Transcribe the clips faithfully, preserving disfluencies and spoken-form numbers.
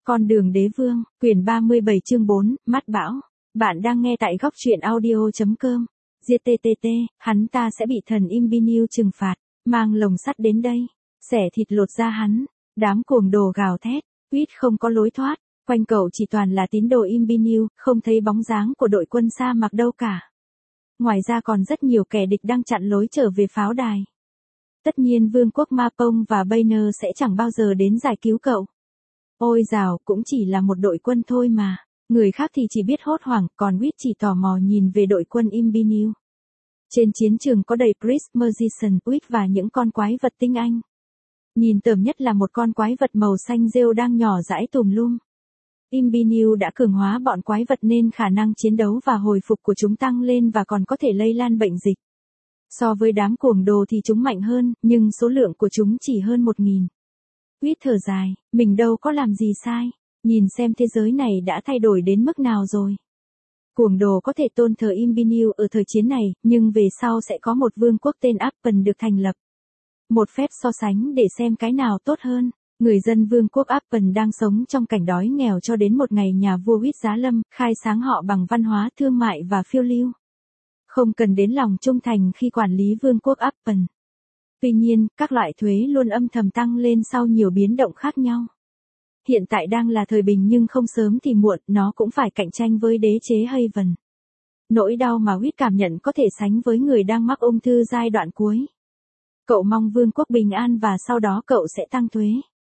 Con đường đế vương, quyển ba mươi bảy chương bốn, mắt bão. Bạn đang nghe tại góc truyện audio.com. giê tê tê tê, hắn ta sẽ bị thần Imbiniu trừng phạt, mang lồng sắt đến đây, xẻ thịt lột da hắn. Đám cuồng đồ gào thét, Quýt không có lối thoát, quanh cậu chỉ toàn là tín đồ Imbiniu, không thấy bóng dáng của đội quân sa mạc đâu cả. Ngoài ra còn rất nhiều kẻ địch đang chặn lối trở về pháo đài. Tất nhiên vương quốc Mapong và Banner sẽ chẳng bao giờ đến giải cứu cậu. Ôi dào, cũng chỉ là một đội quân thôi mà. Người khác thì chỉ biết hốt hoảng, còn Quýt chỉ tò mò nhìn về đội quân Imbiniu. Trên chiến trường có đầy Priest Magician, Quýt và những con quái vật tinh anh. Nhìn tởm nhất là một con quái vật màu xanh rêu đang nhỏ dãi tùm lum. Imbiniu đã cường hóa bọn quái vật nên khả năng chiến đấu và hồi phục của chúng tăng lên và còn có thể lây lan bệnh dịch. So với đám cuồng đồ thì chúng mạnh hơn, nhưng số lượng của chúng chỉ hơn một nghìn. Quýt thở dài, mình đâu có làm gì sai, nhìn xem thế giới này đã thay đổi đến mức nào rồi. Cuồng đồ có thể tôn thờ Imbiniu ở thời chiến này, nhưng về sau sẽ có một vương quốc tên Appen được thành lập. Một phép so sánh để xem cái nào tốt hơn. Người dân vương quốc Appen đang sống trong cảnh đói nghèo cho đến một ngày nhà vua Quýt giá lâm, khai sáng họ bằng văn hóa thương mại và phiêu lưu. Không cần đến lòng trung thành khi quản lý vương quốc Appen. Tuy nhiên, các loại thuế luôn âm thầm tăng lên sau nhiều biến động khác nhau. Hiện tại đang là thời bình nhưng không sớm thì muộn, nó cũng phải cạnh tranh với đế chế Haven. Nỗi đau mà Quýt cảm nhận có thể sánh với người đang mắc ung thư giai đoạn cuối. Cậu mong vương quốc bình an và sau đó cậu sẽ tăng thuế.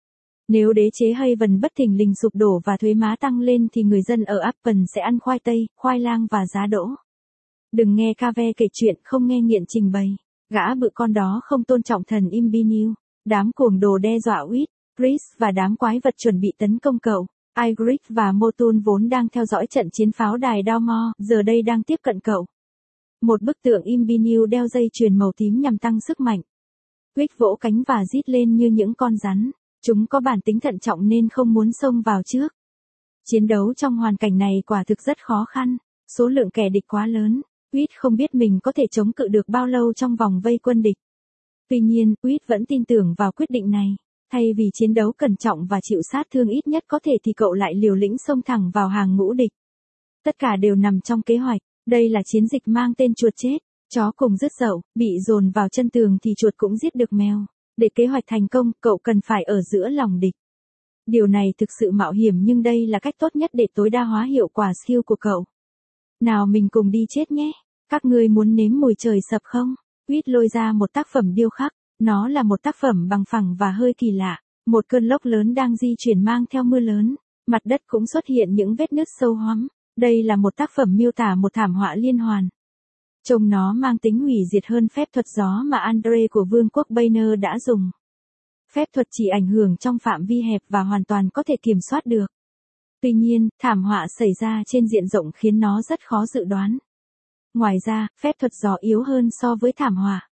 Nếu đế chế Haven bất thình lình sụp đổ và thuế má tăng lên thì người dân ở Appen sẽ ăn khoai tây, khoai lang và giá đỗ. Đừng nghe Cave kể chuyện, không nghe nghiện trình bày. Gã bự con đó không tôn trọng thần Imbiniu. Đám cuồng đồ đe dọa Quýt, Priest và đám quái vật chuẩn bị tấn công cậu. Ygritte và Motun vốn đang theo dõi trận chiến pháo đài Downmore, giờ đây đang tiếp cận cậu. Một bức tượng Imbiniu đeo dây chuyền màu tím nhằm tăng sức mạnh. Quýt vỗ cánh và rít lên như những con rắn. Chúng có bản tính thận trọng nên không muốn xông vào trước. Chiến đấu trong hoàn cảnh này quả thực rất khó khăn. Số lượng kẻ địch quá lớn. Quýt không biết mình có thể chống cự được bao lâu trong vòng vây quân địch. Tuy nhiên, Quýt vẫn tin tưởng vào quyết định này. Thay vì chiến đấu cẩn trọng và chịu sát thương ít nhất có thể thì cậu lại liều lĩnh xông thẳng vào hàng ngũ địch. Tất cả đều nằm trong kế hoạch. Đây là chiến dịch mang tên chuột chết. Chó cùng rứt dậu, bị dồn vào chân tường thì chuột cũng giết được mèo. Để kế hoạch thành công, cậu cần phải ở giữa lòng địch. Điều này thực sự mạo hiểm nhưng đây là cách tốt nhất để tối đa hóa hiệu quả skill của cậu. Nào mình cùng đi chết nhé. Các ngươi muốn nếm mùi trời sập không? Quýt lôi ra một tác phẩm điêu khắc. Nó là một tác phẩm bằng phẳng và hơi kỳ lạ. Một cơn lốc lớn đang di chuyển mang theo mưa lớn. Mặt đất cũng xuất hiện những vết nứt sâu hoắm. Đây là một tác phẩm miêu tả một thảm họa liên hoàn. Trông nó mang tính hủy diệt hơn phép thuật gió mà Andre của vương quốc Banner đã dùng. Phép thuật chỉ ảnh hưởng trong phạm vi hẹp và hoàn toàn có thể kiểm soát được. Tuy nhiên, thảm họa xảy ra trên diện rộng khiến nó rất khó dự đoán. Ngoài ra, phép thuật gió yếu hơn so với thảm họa.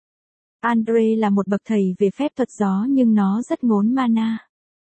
Andre là một bậc thầy về phép thuật gió nhưng nó rất ngốn mana.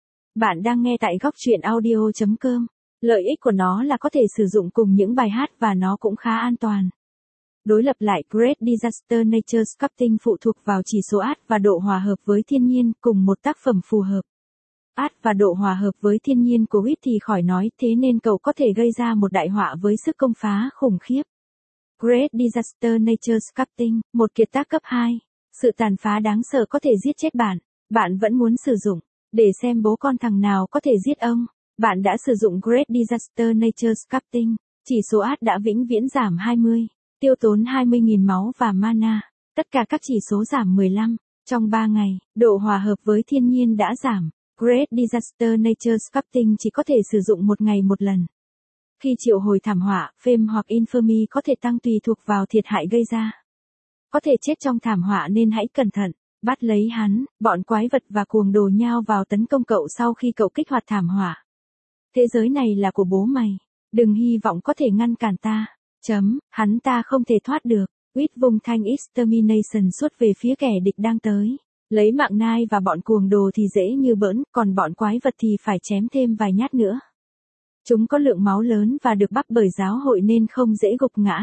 Bạn đang nghe tại góc truyện audio.com. Lợi ích của nó là có thể sử dụng cùng những bài hát và nó cũng khá an toàn. Đối lập lại Great Disaster Nature Sculpting phụ thuộc vào chỉ số át và độ hòa hợp với thiên nhiên cùng một tác phẩm phù hợp. Át và độ hòa hợp với thiên nhiên của Quýt thì khỏi nói, thế nên cậu có thể gây ra một đại họa với sức công phá khủng khiếp. Great Disaster Nature Sculpting, một kiệt tác cấp hai. Sự tàn phá đáng sợ có thể giết chết bạn. Bạn vẫn muốn sử dụng. Để xem bố con thằng nào có thể giết ông. Bạn đã sử dụng Great Disaster Nature Sculpting. Chỉ số át đã vĩnh viễn giảm hai mươi. Tiêu tốn hai mươi nghìn máu và mana. Tất cả các chỉ số giảm mười lăm. Trong ba ngày, độ hòa hợp với thiên nhiên đã giảm. Great Disaster Nature Sculpting chỉ có thể sử dụng một ngày một lần. Khi triệu hồi thảm họa, Fame hoặc Infamy có thể tăng tùy thuộc vào thiệt hại gây ra. Có thể chết trong thảm họa nên hãy cẩn thận. Bắt lấy hắn, bọn quái vật và cuồng đồ nhao vào tấn công cậu sau khi cậu kích hoạt thảm họa. Thế giới này là của bố mày. Đừng hy vọng có thể ngăn cản ta. Chấm, hắn ta không thể thoát được. Quýt vùng thanh Extermination suốt về phía kẻ địch đang tới. Lấy mạng nai và bọn cuồng đồ thì dễ như bỡn, còn bọn quái vật thì phải chém thêm vài nhát nữa. Chúng có lượng máu lớn và được bắp bởi giáo hội nên không dễ gục ngã.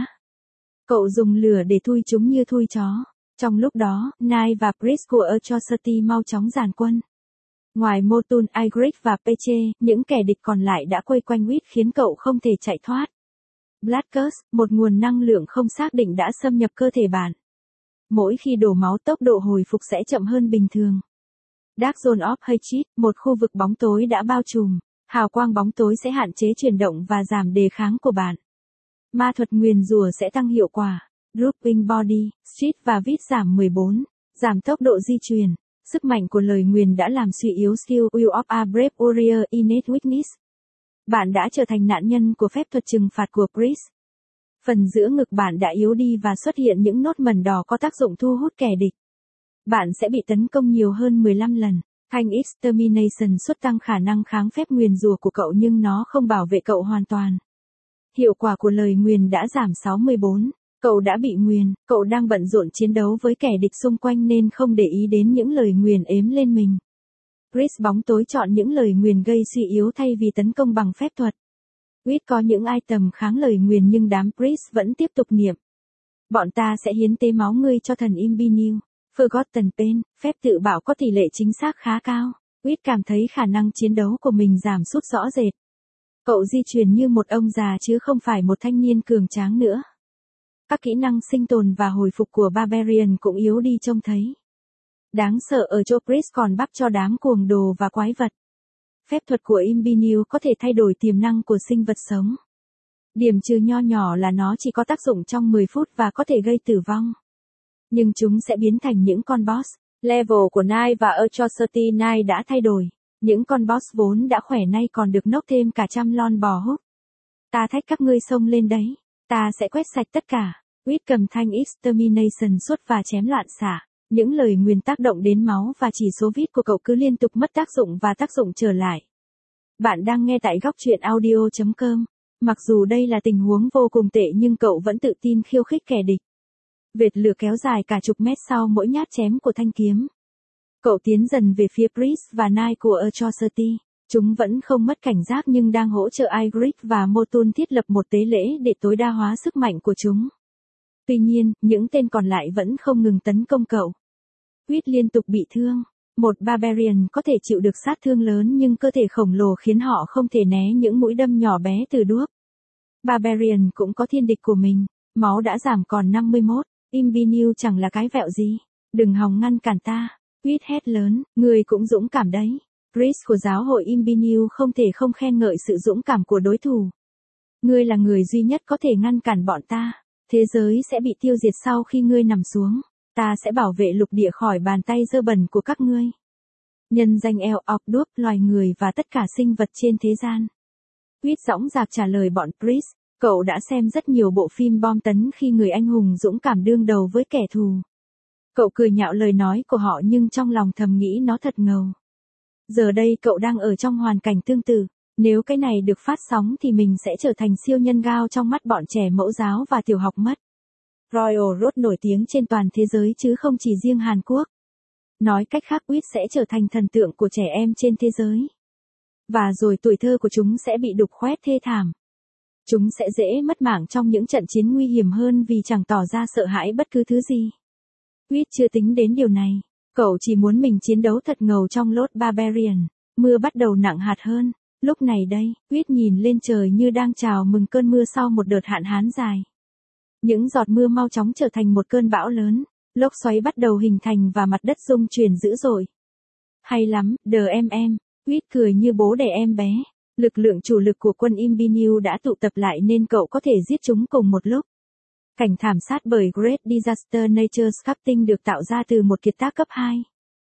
Cậu dùng lửa để thui chúng như thui chó. Trong lúc đó, Knight và Priest của Atrocity mau chóng dàn quân. Ngoài Motun, Ygritte và Peche, những kẻ địch còn lại đã quây quanh Huyết khiến cậu không thể chạy thoát. Blackus, một nguồn năng lượng không xác định đã xâm nhập cơ thể bạn. Mỗi khi đổ máu tốc độ hồi phục sẽ chậm hơn bình thường. Dark Zone of Hate, một khu vực bóng tối đã bao trùm. Hào quang bóng tối sẽ hạn chế chuyển động và giảm đề kháng của bạn. Ma thuật nguyền rủa sẽ tăng hiệu quả. Drooping Body, Street và Vít giảm mười bốn. Giảm tốc độ di chuyển. Sức mạnh của lời nguyền đã làm suy yếu skill Will of a Brave Warrior Innate Weakness. Bạn đã trở thành nạn nhân của phép thuật trừng phạt của Priest. Phần giữa ngực bạn đã yếu đi và xuất hiện những nốt mẩn đỏ có tác dụng thu hút kẻ địch. Bạn sẽ bị tấn công nhiều hơn mười lăm lần. Thanh Extermination suất tăng khả năng kháng phép nguyền rủa của cậu nhưng nó không bảo vệ cậu hoàn toàn. Hiệu quả của lời nguyền đã giảm sáu mươi bốn. Cậu đã bị nguyền, cậu đang bận rộn chiến đấu với kẻ địch xung quanh nên không để ý đến những lời nguyền ếm lên mình. Priest bóng tối chọn những lời nguyền gây suy yếu thay vì tấn công bằng phép thuật. Huyết có những item kháng lời nguyền nhưng đám Priest vẫn tiếp tục niệm. Bọn ta sẽ hiến tế máu ngươi cho thần Imbiniu. Forgotten Pain, phép tự bảo có tỷ lệ chính xác khá cao. Huyết cảm thấy khả năng chiến đấu của mình giảm sút rõ rệt. Cậu di chuyển như một ông già chứ không phải một thanh niên cường tráng nữa. Các kỹ năng sinh tồn và hồi phục của Barbarian cũng yếu đi trông thấy. Đáng sợ ở chỗ Priest còn bắp cho đám cuồng đồ và quái vật. Phép thuật của Imbiniu có thể thay đổi tiềm năng của sinh vật sống. Điểm trừ nho nhỏ là nó chỉ có tác dụng trong mười phút và có thể gây tử vong. Nhưng chúng sẽ biến thành những con boss. Level của Knight và Atrocity Knight đã thay đổi. Những con boss vốn đã khỏe nay còn được nốc thêm cả trăm lon bò hút. Ta thách các ngươi xông lên đấy. Ta sẽ quét sạch tất cả. Huyết cầm thanh Extermination suốt và chém loạn xạ. Những lời nguyền tác động đến máu và chỉ số vít của cậu cứ liên tục mất tác dụng và tác dụng trở lại. Bạn đang nghe tại góc truyện audio chấm com. Mặc dù đây là tình huống vô cùng tệ nhưng cậu vẫn tự tin khiêu khích kẻ địch. Vệt lửa kéo dài cả chục mét sau mỗi nhát chém của thanh kiếm. Cậu tiến dần về phía Priest và Knight của Atrocity. Chúng vẫn không mất cảnh giác nhưng đang hỗ trợ Ygritte và Motun thiết lập một tế lễ để tối đa hóa sức mạnh của chúng. Tuy nhiên, những tên còn lại vẫn không ngừng tấn công cậu. Huyết liên tục bị thương. Một Barbarian có thể chịu được sát thương lớn nhưng cơ thể khổng lồ khiến họ không thể né những mũi đâm nhỏ bé từ đuốc. Barbarian cũng có thiên địch của mình. Máu đã giảm còn năm mươi mốt. Imbiniu chẳng là cái vẹo gì. Đừng hòng ngăn cản ta. Huyết hét lớn, người cũng dũng cảm đấy. Priest của giáo hội Imbiniu không thể không khen ngợi sự dũng cảm của đối thủ. Ngươi là người duy nhất có thể ngăn cản bọn ta. Thế giới sẽ bị tiêu diệt sau khi ngươi nằm xuống. Ta sẽ bảo vệ lục địa khỏi bàn tay dơ bẩn của các ngươi. Nhân danh El ọc đuốc loài người và tất cả sinh vật trên thế gian. Huyết dõng dạc trả lời bọn Priest. Cậu đã xem rất nhiều bộ phim bom tấn khi người anh hùng dũng cảm đương đầu với kẻ thù. Cậu cười nhạo lời nói của họ nhưng trong lòng thầm nghĩ nó thật ngầu. Giờ đây cậu đang ở trong hoàn cảnh tương tự. Nếu cái này được phát sóng thì mình sẽ trở thành siêu nhân gao trong mắt bọn trẻ mẫu giáo và tiểu học mất. Royal Road nổi tiếng trên toàn thế giới chứ không chỉ riêng Hàn Quốc. Nói cách khác Huyết sẽ trở thành thần tượng của trẻ em trên thế giới. Và rồi tuổi thơ của chúng sẽ bị đục khoét thê thảm. Chúng sẽ dễ mất mạng trong những trận chiến nguy hiểm hơn vì chẳng tỏ ra sợ hãi bất cứ thứ gì. Huyết chưa tính đến điều này. Cậu chỉ muốn mình chiến đấu thật ngầu trong lốt Barbarian. Mưa bắt đầu nặng hạt hơn. Lúc này đây, Huyết nhìn lên trời như đang chào mừng cơn mưa sau một đợt hạn hán dài. Những giọt mưa mau chóng trở thành một cơn bão lớn. Lốc xoáy bắt đầu hình thành và mặt đất rung chuyển dữ dội. Hay lắm, đờ em em. Huyết cười như bố đẻ em bé. Lực lượng chủ lực của quân Imbiniu đã tụ tập lại nên cậu có thể giết chúng cùng một lúc. Cảnh thảm sát bởi Great Disaster Nature's Captain được tạo ra từ một kiệt tác cấp hai.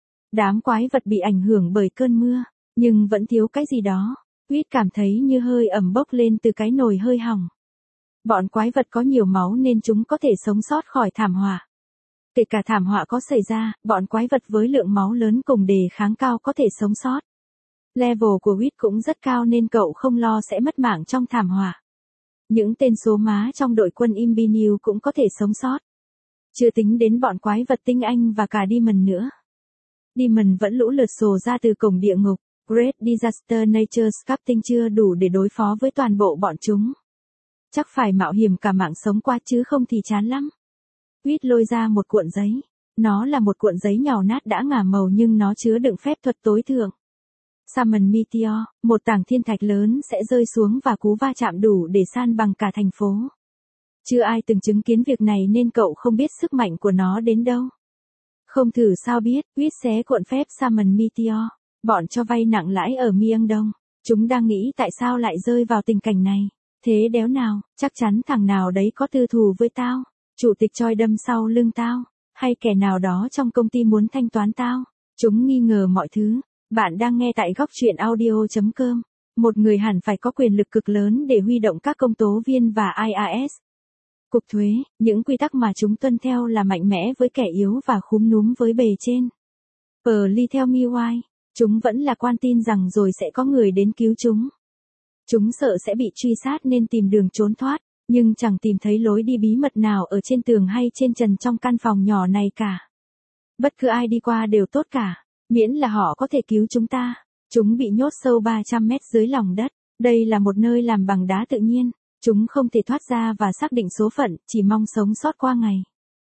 Đám quái vật bị ảnh hưởng bởi cơn mưa, nhưng vẫn thiếu cái gì đó. Huyết cảm thấy như hơi ẩm bốc lên từ cái nồi hơi hỏng. Bọn quái vật có nhiều máu nên chúng có thể sống sót khỏi thảm họa. Kể cả thảm họa có xảy ra, bọn quái vật với lượng máu lớn cùng đề kháng cao có thể sống sót. Level của Huyết cũng rất cao nên cậu không lo sẽ mất mạng trong thảm họa. Những tên số má trong đội quân Imbiniu cũng có thể sống sót. Chưa tính đến bọn quái vật tinh anh và cả Demon nữa. Demon vẫn lũ lượt sồ ra từ cổng địa ngục. Great Disaster Nature's Captain chưa đủ để đối phó với toàn bộ bọn chúng. Chắc phải mạo hiểm cả mạng sống qua chứ không thì chán lắm. Huyết lôi ra một cuộn giấy. Nó là một cuộn giấy nhàu nát đã ngả màu nhưng nó chứa đựng phép thuật tối thượng. Salmon Meteor, một tảng thiên thạch lớn sẽ rơi xuống và cú va chạm đủ để san bằng cả thành phố. Chưa ai từng chứng kiến việc này nên cậu không biết sức mạnh của nó đến đâu. Không thử sao biết, quýt xé cuộn phép Salmon Meteor. Bọn cho vay nặng lãi ở Myeongdong, chúng đang nghĩ tại sao lại rơi vào tình cảnh này. Thế đéo nào, chắc chắn thằng nào đấy có tư thù với tao. Chủ tịch Choi đâm sau lưng tao, hay kẻ nào đó trong công ty muốn thanh toán tao. Chúng nghi ngờ mọi thứ. Bạn đang nghe tại góc truyện audio chấm com. Một người hẳn phải có quyền lực cực lớn để huy động các công tố viên và i a ét. Cục thuế, những quy tắc mà chúng tuân theo là mạnh mẽ với kẻ yếu và khúm núm với bề trên. Please tell me why. Chúng vẫn lạc quan tin rằng rồi sẽ có người đến cứu chúng. Chúng sợ sẽ bị truy sát nên tìm đường trốn thoát, nhưng chẳng tìm thấy lối đi bí mật nào ở trên tường hay trên trần trong căn phòng nhỏ này cả. Bất cứ ai đi qua đều tốt cả, miễn là họ có thể cứu chúng ta. Chúng bị nhốt sâu ba trăm mét dưới lòng đất. Đây là một nơi làm bằng đá tự nhiên. Chúng không thể thoát ra và xác định số phận, chỉ mong sống sót qua ngày.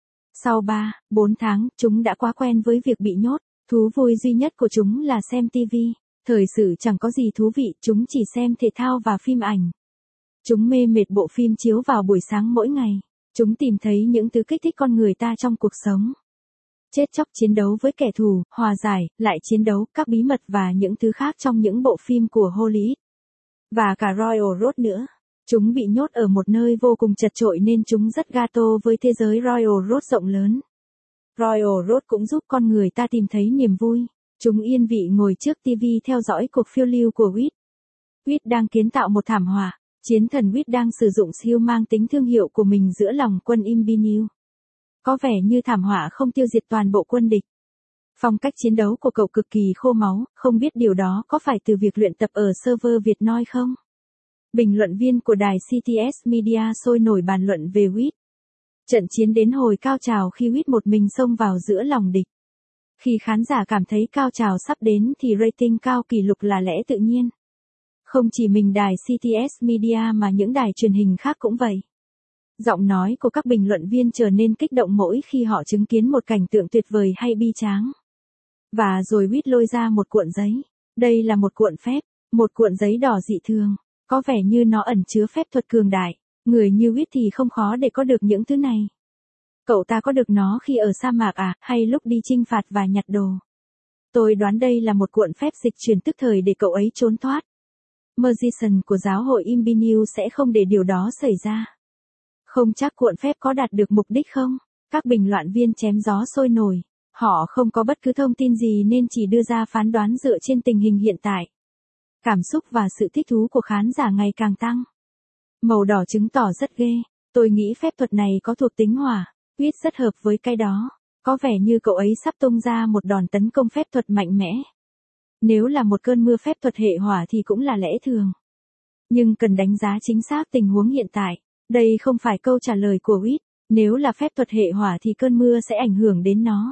Sau ba, bốn tháng, chúng đã quá quen với việc bị nhốt. Thú vui duy nhất của chúng là xem ti vi. Thời sự chẳng có gì thú vị, chúng chỉ xem thể thao và phim ảnh. Chúng mê mệt bộ phim chiếu vào buổi sáng mỗi ngày. Chúng tìm thấy những thứ kích thích con người ta trong cuộc sống. Chết chóc chiến đấu với kẻ thù, hòa giải, lại chiến đấu, các bí mật và những thứ khác trong những bộ phim của Hollywood. Và cả Royal Road nữa. Chúng bị nhốt ở một nơi vô cùng chật chội nên chúng rất gato với thế giới Royal Road rộng lớn. Royal Road cũng giúp con người ta tìm thấy niềm vui. Chúng yên vị ngồi trước ti vi theo dõi cuộc phiêu lưu của Witt. Witt đang kiến tạo một thảm họa. Chiến thần Witt đang sử dụng siêu mang tính thương hiệu của mình giữa lòng quân Imbiniu. Có vẻ như thảm họa không tiêu diệt toàn bộ quân địch. Phong cách chiến đấu của cậu cực kỳ khô máu, không biết điều đó có phải từ việc luyện tập ở server Việt Noi không? Bình luận viên của đài xê tê ét Media sôi nổi bàn luận về Witt. Trận chiến đến hồi cao trào khi Witt một mình xông vào giữa lòng địch. Khi khán giả cảm thấy cao trào sắp đến thì rating cao kỷ lục là lẽ tự nhiên. Không chỉ mình đài xê tê ét Media mà những đài truyền hình khác cũng vậy. Giọng nói của các bình luận viên trở nên kích động mỗi khi họ chứng kiến một cảnh tượng tuyệt vời hay bi tráng. Và rồi Witt lôi ra một cuộn giấy. Đây là một cuộn phép, một cuộn giấy đỏ dị thường. Có vẻ như nó ẩn chứa phép thuật cường đại. Người như Witt thì không khó để có được những thứ này. Cậu ta có được nó khi ở sa mạc à, hay lúc đi chinh phạt và nhặt đồ? Tôi đoán đây là một cuộn phép dịch chuyển tức thời để cậu ấy trốn thoát. Magician của giáo hội Imbiniu sẽ không để điều đó xảy ra. Không chắc cuộn phép có đạt được mục đích không? Các bình luận viên chém gió sôi nổi. Họ không có bất cứ thông tin gì nên chỉ đưa ra phán đoán dựa trên tình hình hiện tại. Cảm xúc và sự thích thú của khán giả ngày càng tăng. Màu đỏ chứng tỏ rất ghê. Tôi nghĩ phép thuật này có thuộc tính hỏa. Witt rất hợp với cái đó. Có vẻ như cậu ấy sắp tung ra một đòn tấn công phép thuật mạnh mẽ. Nếu là một cơn mưa phép thuật hệ hỏa thì cũng là lẽ thường. Nhưng cần đánh giá chính xác tình huống hiện tại. Đây không phải câu trả lời của Witt. Nếu là phép thuật hệ hỏa thì cơn mưa sẽ ảnh hưởng đến nó.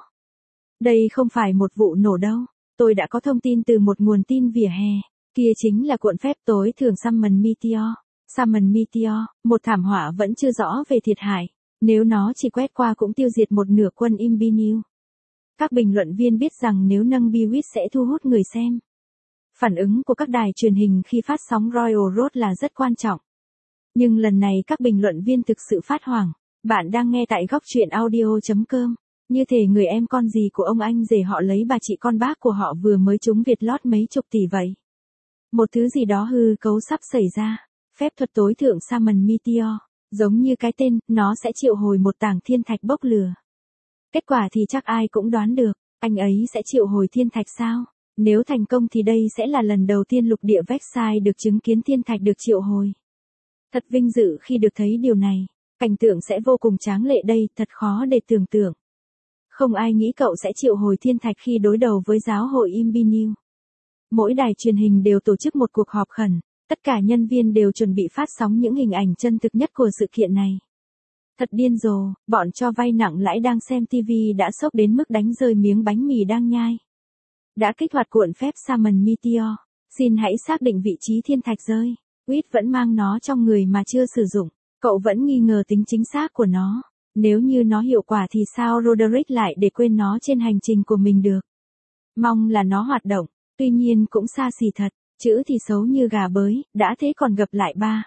Đây không phải một vụ nổ đâu. Tôi đã có thông tin từ một nguồn tin vỉa hè. Kia chính là cuộn phép tối thường Salmon Meteor. Salmon Meteor, một thảm họa vẫn chưa rõ về thiệt hại. Nếu nó chỉ quét qua cũng tiêu diệt một nửa quân Imbiniu. Các bình luận viên biết rằng nếu nâng bi Witt sẽ thu hút người xem. Phản ứng của các đài truyền hình khi phát sóng Royal Road là rất quan trọng. Nhưng lần này các bình luận viên thực sự phát hoảng. Bạn đang nghe tại góc truyện audio chấm com. Như thể người em con gì của ông anh rể họ lấy bà chị con bác của họ vừa mới trúng Việt lót mấy chục tỷ vậy. Một thứ gì đó hư cấu sắp xảy ra. Phép thuật tối thượng Salmon Meteor. Giống như cái tên, nó sẽ triệu hồi một tảng thiên thạch bốc lửa. Kết quả thì chắc ai cũng đoán được. Anh ấy sẽ triệu hồi thiên thạch sao? Nếu thành công thì đây sẽ là lần đầu tiên lục địa Versailles được chứng kiến thiên thạch được triệu hồi. Thật vinh dự khi được thấy điều này. Cảnh tượng sẽ vô cùng tráng lệ đây, thật khó để tưởng tượng. Không ai nghĩ cậu sẽ triệu hồi thiên thạch khi đối đầu với giáo hội Imbiniu. Mỗi đài truyền hình đều tổ chức một cuộc họp khẩn. Tất cả nhân viên đều chuẩn bị phát sóng những hình ảnh chân thực nhất của sự kiện này. Thật điên rồ, bọn cho vay nặng lãi đang xem ti vi đã sốc đến mức đánh rơi miếng bánh mì đang nhai. Đã kích hoạt cuộn phép Salmon Meteor. Xin hãy xác định vị trí thiên thạch rơi. Witt vẫn mang nó trong người mà chưa sử dụng. Cậu vẫn nghi ngờ tính chính xác của nó. Nếu như nó hiệu quả thì sao Roderick lại để quên nó trên hành trình của mình được? Mong là nó hoạt động. Tuy nhiên cũng xa xỉ thật, chữ thì xấu như gà bới, đã thế còn gặp lại ba.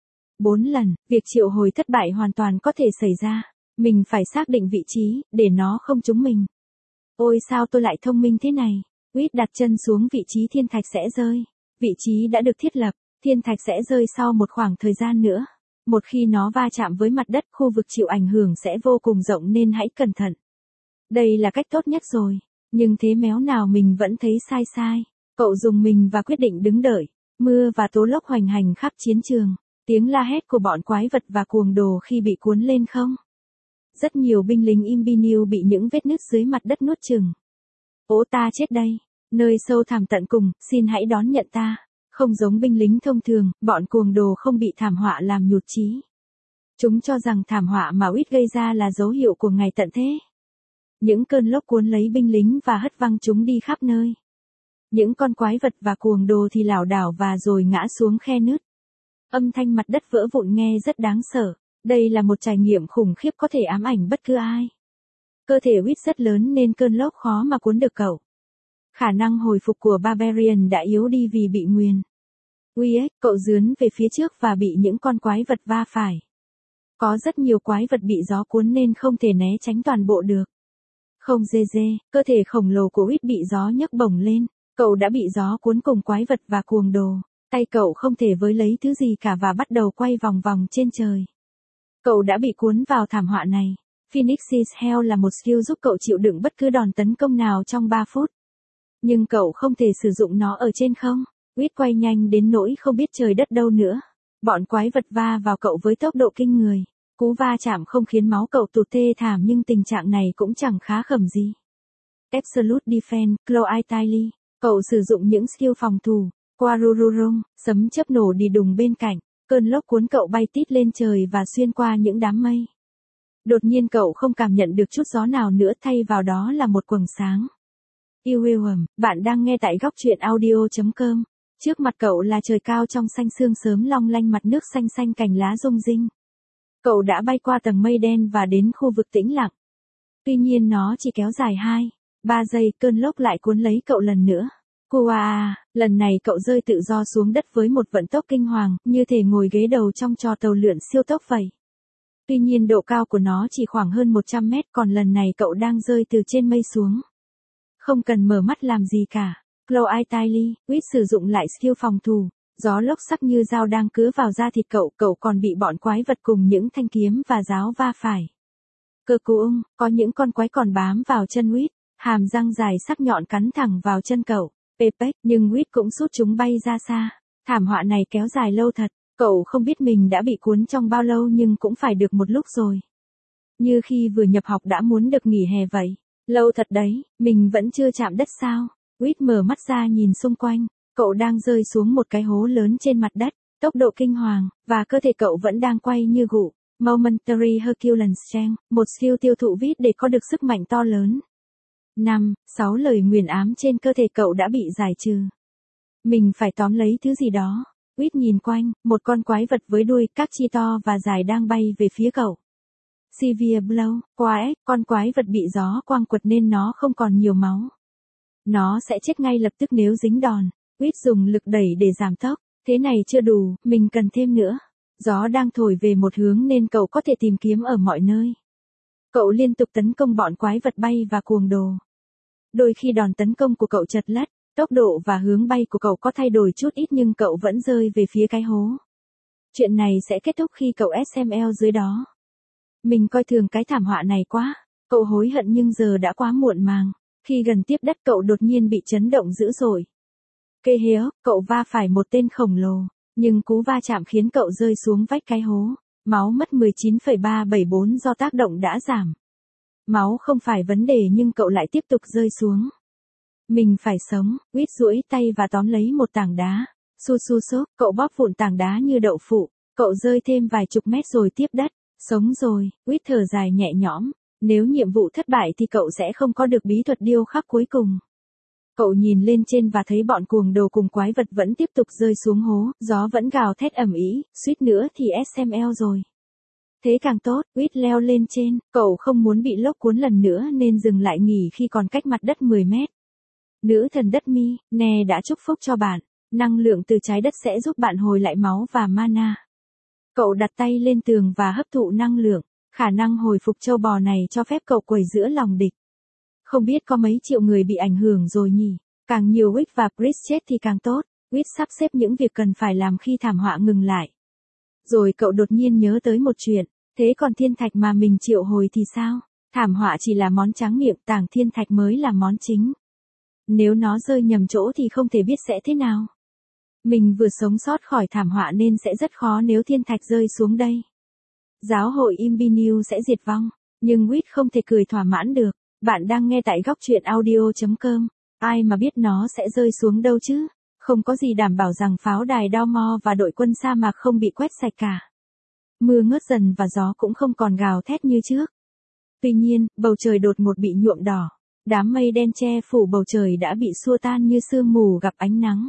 Bốn lần, việc triệu hồi thất bại hoàn toàn có thể xảy ra. Mình phải xác định vị trí, để nó không trúng mình. Ôi sao tôi lại thông minh thế này. Quýt đặt chân xuống vị trí thiên thạch sẽ rơi. Vị trí đã được thiết lập, thiên thạch sẽ rơi sau một khoảng thời gian nữa. Một khi nó va chạm với mặt đất, khu vực chịu ảnh hưởng sẽ vô cùng rộng nên hãy cẩn thận. Đây là cách tốt nhất rồi. Nhưng thế méo nào mình vẫn thấy sai sai. Cậu dùng mình và quyết định đứng đợi. Mưa và tố lốc hoành hành khắp chiến trường. Tiếng la hét của bọn quái vật và cuồng đồ khi bị cuốn lên không. Rất nhiều binh lính Imbinew bị những vết nứt dưới mặt đất nuốt chửng. Ố ta chết đây. Nơi sâu thẳm tận cùng, xin hãy đón nhận ta. Không giống binh lính thông thường, bọn cuồng đồ không bị thảm họa làm nhụt chí. Chúng cho rằng thảm họa mà Quýt gây ra là dấu hiệu của ngày tận thế. Những cơn lốc cuốn lấy binh lính và hất văng chúng đi khắp nơi. Những con quái vật và cuồng đồ thì lảo đảo và rồi ngã xuống khe nứt. Âm thanh mặt đất vỡ vụn nghe rất đáng sợ. Đây là một trải nghiệm khủng khiếp có thể ám ảnh bất cứ ai. Cơ thể Quýt rất lớn nên cơn lốc khó mà cuốn được cậu. Khả năng hồi phục của Barbarian đã yếu đi vì bị nguyền. Uy, cậu dướn về phía trước và bị những con quái vật va phải. Có rất nhiều quái vật bị gió cuốn nên không thể né tránh toàn bộ được. Không dê dê, cơ thể khổng lồ của Quýt bị gió nhấc bổng lên. Cậu đã bị gió cuốn cùng quái vật và cuồng đồ. Tay cậu không thể với lấy thứ gì cả và bắt đầu quay vòng vòng trên trời. Cậu đã bị cuốn vào thảm họa này. Phoenix's Hell là một skill giúp cậu chịu đựng bất cứ đòn tấn công nào trong ba phút. Nhưng cậu không thể sử dụng nó ở trên không. Quýt quay nhanh đến nỗi không biết trời đất đâu nữa. Bọn quái vật va vào cậu với tốc độ kinh người. Cú va chạm không khiến máu cậu tụt thê thảm nhưng tình trạng này cũng chẳng khá khẩm gì. Absolute Defense, Chloe Tiley. Cậu sử dụng những skill phòng thủ. Quarururung, sấm chớp nổ đi đùng bên cạnh. Cơn lốc cuốn cậu bay tít lên trời và xuyên qua những đám mây. Đột nhiên cậu không cảm nhận được chút gió nào nữa, thay vào đó là một quầng sáng. Yêu yêu ầm, bạn đang nghe tại góc truyện audio chấm com. Trước mặt cậu là trời cao trong xanh sương sớm long lanh, mặt nước xanh xanh, cành lá rung rinh. Cậu đã bay qua tầng mây đen và đến khu vực tĩnh lặng. Tuy nhiên nó chỉ kéo dài hai, ba giây, cơn lốc lại cuốn lấy cậu lần nữa. Kua, lần này cậu rơi tự do xuống đất với một vận tốc kinh hoàng, như thể ngồi ghế đầu trong trò tàu lượn siêu tốc vậy. Tuy nhiên độ cao của nó chỉ khoảng hơn một trăm mét, còn lần này cậu đang rơi từ trên mây xuống. Không cần mở mắt làm gì cả. Chloe Tiley, Quýt sử dụng lại skill phòng thủ. Gió lốc sắc như dao đang cứa vào da thịt cậu, cậu còn bị bọn quái vật cùng những thanh kiếm và giáo va phải. Cơ cú ung, có những con quái còn bám vào chân Quýt, hàm răng dài sắc nhọn cắn thẳng vào chân cậu. Pepec, nhưng Quýt cũng sút chúng bay ra xa. Thảm họa này kéo dài lâu thật, cậu không biết mình đã bị cuốn trong bao lâu nhưng cũng phải được một lúc rồi. Như khi vừa nhập học đã muốn được nghỉ hè vậy. Lâu thật đấy, mình vẫn chưa chạm đất sao? Quýt mở mắt ra nhìn xung quanh, cậu đang rơi xuống một cái hố lớn trên mặt đất, tốc độ kinh hoàng, và cơ thể cậu vẫn đang quay như gụ. Momentary Herculean Strength, một skill tiêu thụ vít để có được sức mạnh to lớn. năm, sáu lời nguyền ám trên cơ thể cậu đã bị giải trừ. Mình phải tóm lấy thứ gì đó. Quýt nhìn quanh, một con quái vật với đuôi các chi to và dài đang bay về phía cậu. Severe Blow, quái, con quái vật bị gió quang quật nên nó không còn nhiều máu. Nó sẽ chết ngay lập tức nếu dính đòn. Quýt dùng lực đẩy để giảm tốc. Thế này chưa đủ, mình cần thêm nữa. Gió đang thổi về một hướng nên cậu có thể tìm kiếm ở mọi nơi. Cậu liên tục tấn công bọn quái vật bay và cuồng đồ. Đôi khi đòn tấn công của cậu chật lất, tốc độ và hướng bay của cậu có thay đổi chút ít nhưng cậu vẫn rơi về phía cái hố. Chuyện này sẽ kết thúc khi cậu ét em lờ dưới đó. Mình coi thường cái thảm họa này quá. Cậu hối hận nhưng giờ đã quá muộn màng. Khi gần tiếp đất cậu đột nhiên bị chấn động dữ dội. Kê héo, cậu va phải một tên khổng lồ. Nhưng cú va chạm khiến cậu rơi xuống vách cái hố. Máu mất mười chín phẩy ba bảy bốn do tác động đã giảm. Máu không phải vấn đề nhưng cậu lại tiếp tục rơi xuống. Mình phải sống, Quýt duỗi tay và tóm lấy một tảng đá. Su su sốp, cậu bóp vụn tảng đá như đậu phụ. Cậu rơi thêm vài chục mét rồi tiếp đất. Sống rồi, Quýt thở dài nhẹ nhõm. Nếu nhiệm vụ thất bại thì cậu sẽ không có được bí thuật điêu khắc cuối cùng. Cậu nhìn lên trên và thấy bọn cuồng đồ cùng quái vật vẫn tiếp tục rơi xuống hố, gió vẫn gào thét ầm ĩ, suýt nữa thì ét em lờ rồi. Thế càng tốt, Quýt leo lên trên, cậu không muốn bị lốc cuốn lần nữa nên dừng lại nghỉ khi còn cách mặt đất mười mét. Nữ thần đất mi, nè đã chúc phúc cho bạn. Năng lượng từ trái đất sẽ giúp bạn hồi lại máu và mana. Cậu đặt tay lên tường và hấp thụ năng lượng. Khả năng hồi phục châu bò này cho phép cậu quẩy giữa lòng địch. Không biết có mấy triệu người bị ảnh hưởng rồi nhỉ? Càng nhiều Wick và Chris chết thì càng tốt. Wick sắp xếp những việc cần phải làm khi thảm họa ngừng lại. Rồi cậu đột nhiên nhớ tới một chuyện. Thế còn thiên thạch mà mình triệu hồi thì sao? Thảm họa chỉ là món tráng miệng, tảng thiên thạch mới là món chính. Nếu nó rơi nhầm chỗ thì không thể biết sẽ thế nào. Mình vừa sống sót khỏi thảm họa nên sẽ rất khó nếu thiên thạch rơi xuống đây. Giáo hội Imbiniu sẽ diệt vong. Nhưng Wick không thể cười thỏa mãn được. Bạn đang nghe tại góc truyện audio chấm com. Ai mà biết nó sẽ rơi xuống đâu chứ? Không có gì đảm bảo rằng pháo đài Dalmor và đội quân sa mạc không bị quét sạch cả. Mưa ngớt dần và gió cũng không còn gào thét như trước. Tuy nhiên, bầu trời đột ngột bị nhuộm đỏ. Đám mây đen che phủ bầu trời đã bị xua tan như sương mù gặp ánh nắng.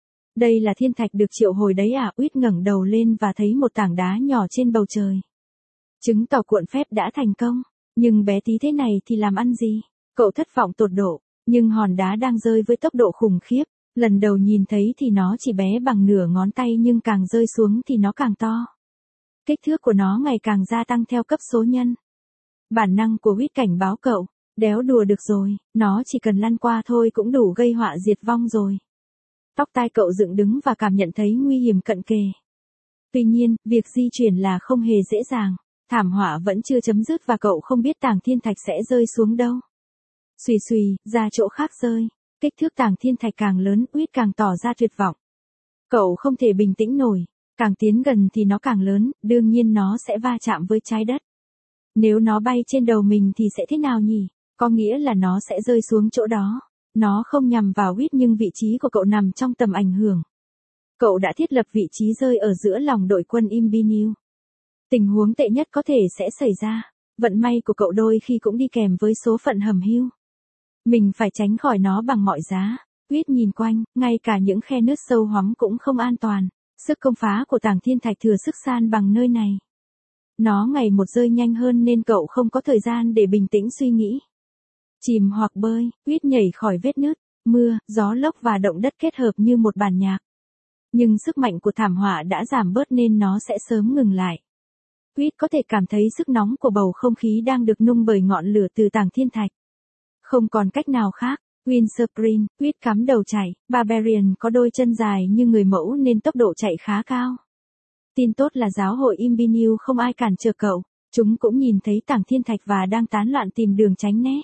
Đây là thiên thạch được triệu hồi đấy à? Uýt ngẩng đầu lên và thấy một tảng đá nhỏ trên bầu trời. Chứng tỏ cuộn phép đã thành công. Nhưng bé tí thế này thì làm ăn gì? Cậu thất vọng tột độ. Nhưng hòn đá đang rơi với tốc độ khủng khiếp. Lần đầu nhìn thấy thì nó chỉ bé bằng nửa ngón tay nhưng càng rơi xuống thì nó càng to. Kích thước của nó ngày càng gia tăng theo cấp số nhân. Bản năng của Wick cảnh báo cậu. Đéo đùa được rồi, nó chỉ cần lăn qua thôi cũng đủ gây họa diệt vong rồi. Tóc tai cậu dựng đứng và cảm nhận thấy nguy hiểm cận kề. Tuy nhiên, việc di chuyển là không hề dễ dàng. Thảm họa vẫn chưa chấm dứt và cậu không biết tảng thiên thạch sẽ rơi xuống đâu. Xùy xùy, ra chỗ khác rơi. Kích thước tảng thiên thạch càng lớn, Wick càng tỏ ra tuyệt vọng. Cậu không thể bình tĩnh nổi. Càng tiến gần thì nó càng lớn, đương nhiên nó sẽ va chạm với trái đất. Nếu nó bay trên đầu mình thì sẽ thế nào nhỉ? Có nghĩa là nó sẽ rơi xuống chỗ đó. Nó không nhằm vào Wick nhưng vị trí của cậu nằm trong tầm ảnh hưởng. Cậu đã thiết lập vị trí rơi ở giữa lòng đội quân Imbiniu. Tình huống tệ nhất có thể sẽ xảy ra. Vận may của cậu đôi khi cũng đi kèm với số phận hầm hưu. Mình phải tránh khỏi nó bằng mọi giá. Wick nhìn quanh, ngay cả những khe nước sâu hoắm cũng không an toàn. Sức công phá của tảng thiên thạch thừa sức san bằng nơi này. Nó ngày một rơi nhanh hơn nên cậu không có thời gian để bình tĩnh suy nghĩ. Chìm hoặc bơi, Wick nhảy khỏi vết nứt, mưa, gió lốc và động đất kết hợp như một bản nhạc. Nhưng sức mạnh của thảm họa đã giảm bớt nên nó sẽ sớm ngừng lại. Wick có thể cảm thấy sức nóng của bầu không khí đang được nung bởi ngọn lửa từ tảng thiên thạch. Không còn cách nào khác. Windsprint, Wick cắm đầu chạy. Barbarian có đôi chân dài như người mẫu nên tốc độ chạy khá cao. Tin tốt là giáo hội Imbiniu không ai cản trở cậu. Chúng cũng nhìn thấy tảng thiên thạch và đang tán loạn tìm đường tránh né.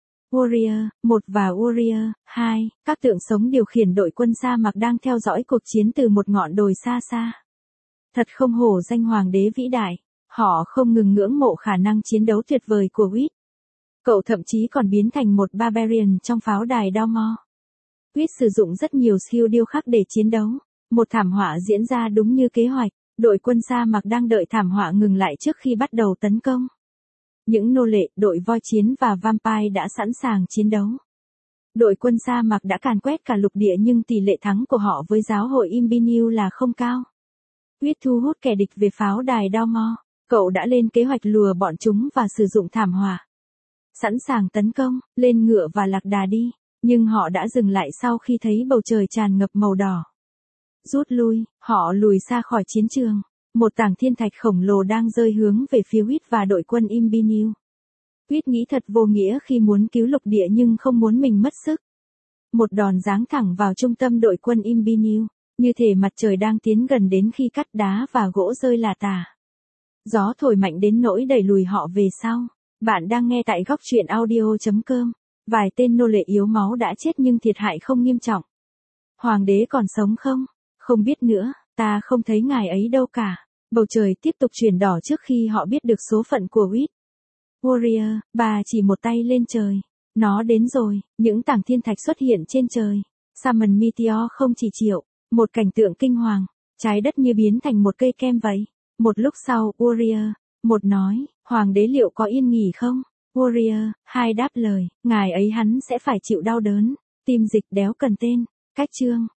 Warrior một và Warrior hai, các tượng sống điều khiển đội quân sa mạc đang theo dõi cuộc chiến từ một ngọn đồi xa xa. Thật không hổ danh hoàng đế vĩ đại. Họ không ngừng ngưỡng mộ khả năng chiến đấu tuyệt vời của Wick. Cậu thậm chí còn biến thành một barbarian trong pháo đài Dalmor. Wick sử dụng rất nhiều skill điêu khắc để chiến đấu. Một thảm họa diễn ra đúng như kế hoạch. Đội quân sa mạc đang đợi thảm họa ngừng lại trước khi bắt đầu tấn công. Những nô lệ, đội voi chiến và vampire đã sẵn sàng chiến đấu. Đội quân sa mạc đã càn quét cả lục địa nhưng tỷ lệ thắng của họ với giáo hội Imbiniu là không cao. Wick thu hút kẻ địch về pháo đài Dalmor. Cậu đã lên kế hoạch lùa bọn chúng và sử dụng thảm họa. Sẵn sàng tấn công, lên ngựa và lạc đà đi. Nhưng họ đã dừng lại sau khi thấy bầu trời tràn ngập màu đỏ. Rút lui, họ lùi xa khỏi chiến trường. Một tảng thiên thạch khổng lồ đang rơi hướng về phía Wick và đội quân Imbiniu. Wick nghĩ thật vô nghĩa khi muốn cứu lục địa nhưng không muốn mình mất sức. Một đòn giáng thẳng vào trung tâm đội quân Imbiniu, như thể mặt trời đang tiến gần đến khi cắt đá và gỗ rơi lả tả. Gió thổi mạnh đến nỗi đẩy lùi họ về sau. Bạn đang nghe tại góc truyện audio chấm com. Vài tên nô lệ yếu máu đã chết nhưng thiệt hại không nghiêm trọng. Hoàng đế còn sống không? Không biết nữa, ta không thấy ngài ấy đâu cả. Bầu trời tiếp tục chuyển đỏ trước khi họ biết được số phận của Wick. Warrior, bà chỉ một tay lên trời. Nó đến rồi, những tảng thiên thạch xuất hiện trên trời. Summon Meteor không chỉ triệu, một cảnh tượng kinh hoàng. Trái đất như biến thành một cây kem vậy. Một lúc sau, Warrior, một nói, hoàng đế liệu có yên nghỉ không? Warrior, hai đáp lời, ngài ấy hắn sẽ phải chịu đau đớn. Tim dịch đéo cần tên. Cách chương.